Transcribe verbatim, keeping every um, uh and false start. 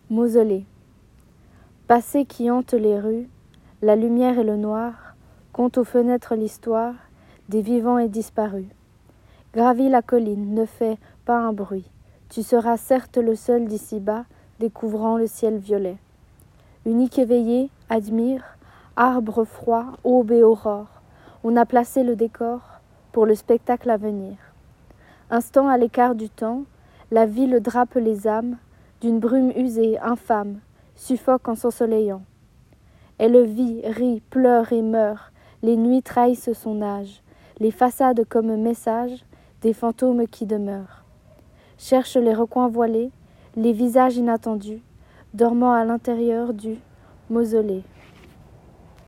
Mausolée. Passé qui hante les rues, la lumière et le noir comptent aux fenêtres l'histoire des vivants et disparus. Gravis la colline, ne fais pas un bruit. Tu seras certes le seul d'ici-bas, découvrant le ciel violet. Unique éveillé, admire, arbre froid, aube et aurore. On a placé le décor pour le spectacle à venir. Instant à l'écart du temps, la ville drape les âmes d'une brume usée, infâme, suffoque en s'ensoleillant. Elle vit, rit, pleure et meurt, les nuits trahissent son âge, les façades comme message des fantômes qui demeurent. Cherche les recoins voilés, les visages inattendus, dormant à l'intérieur du mausolée.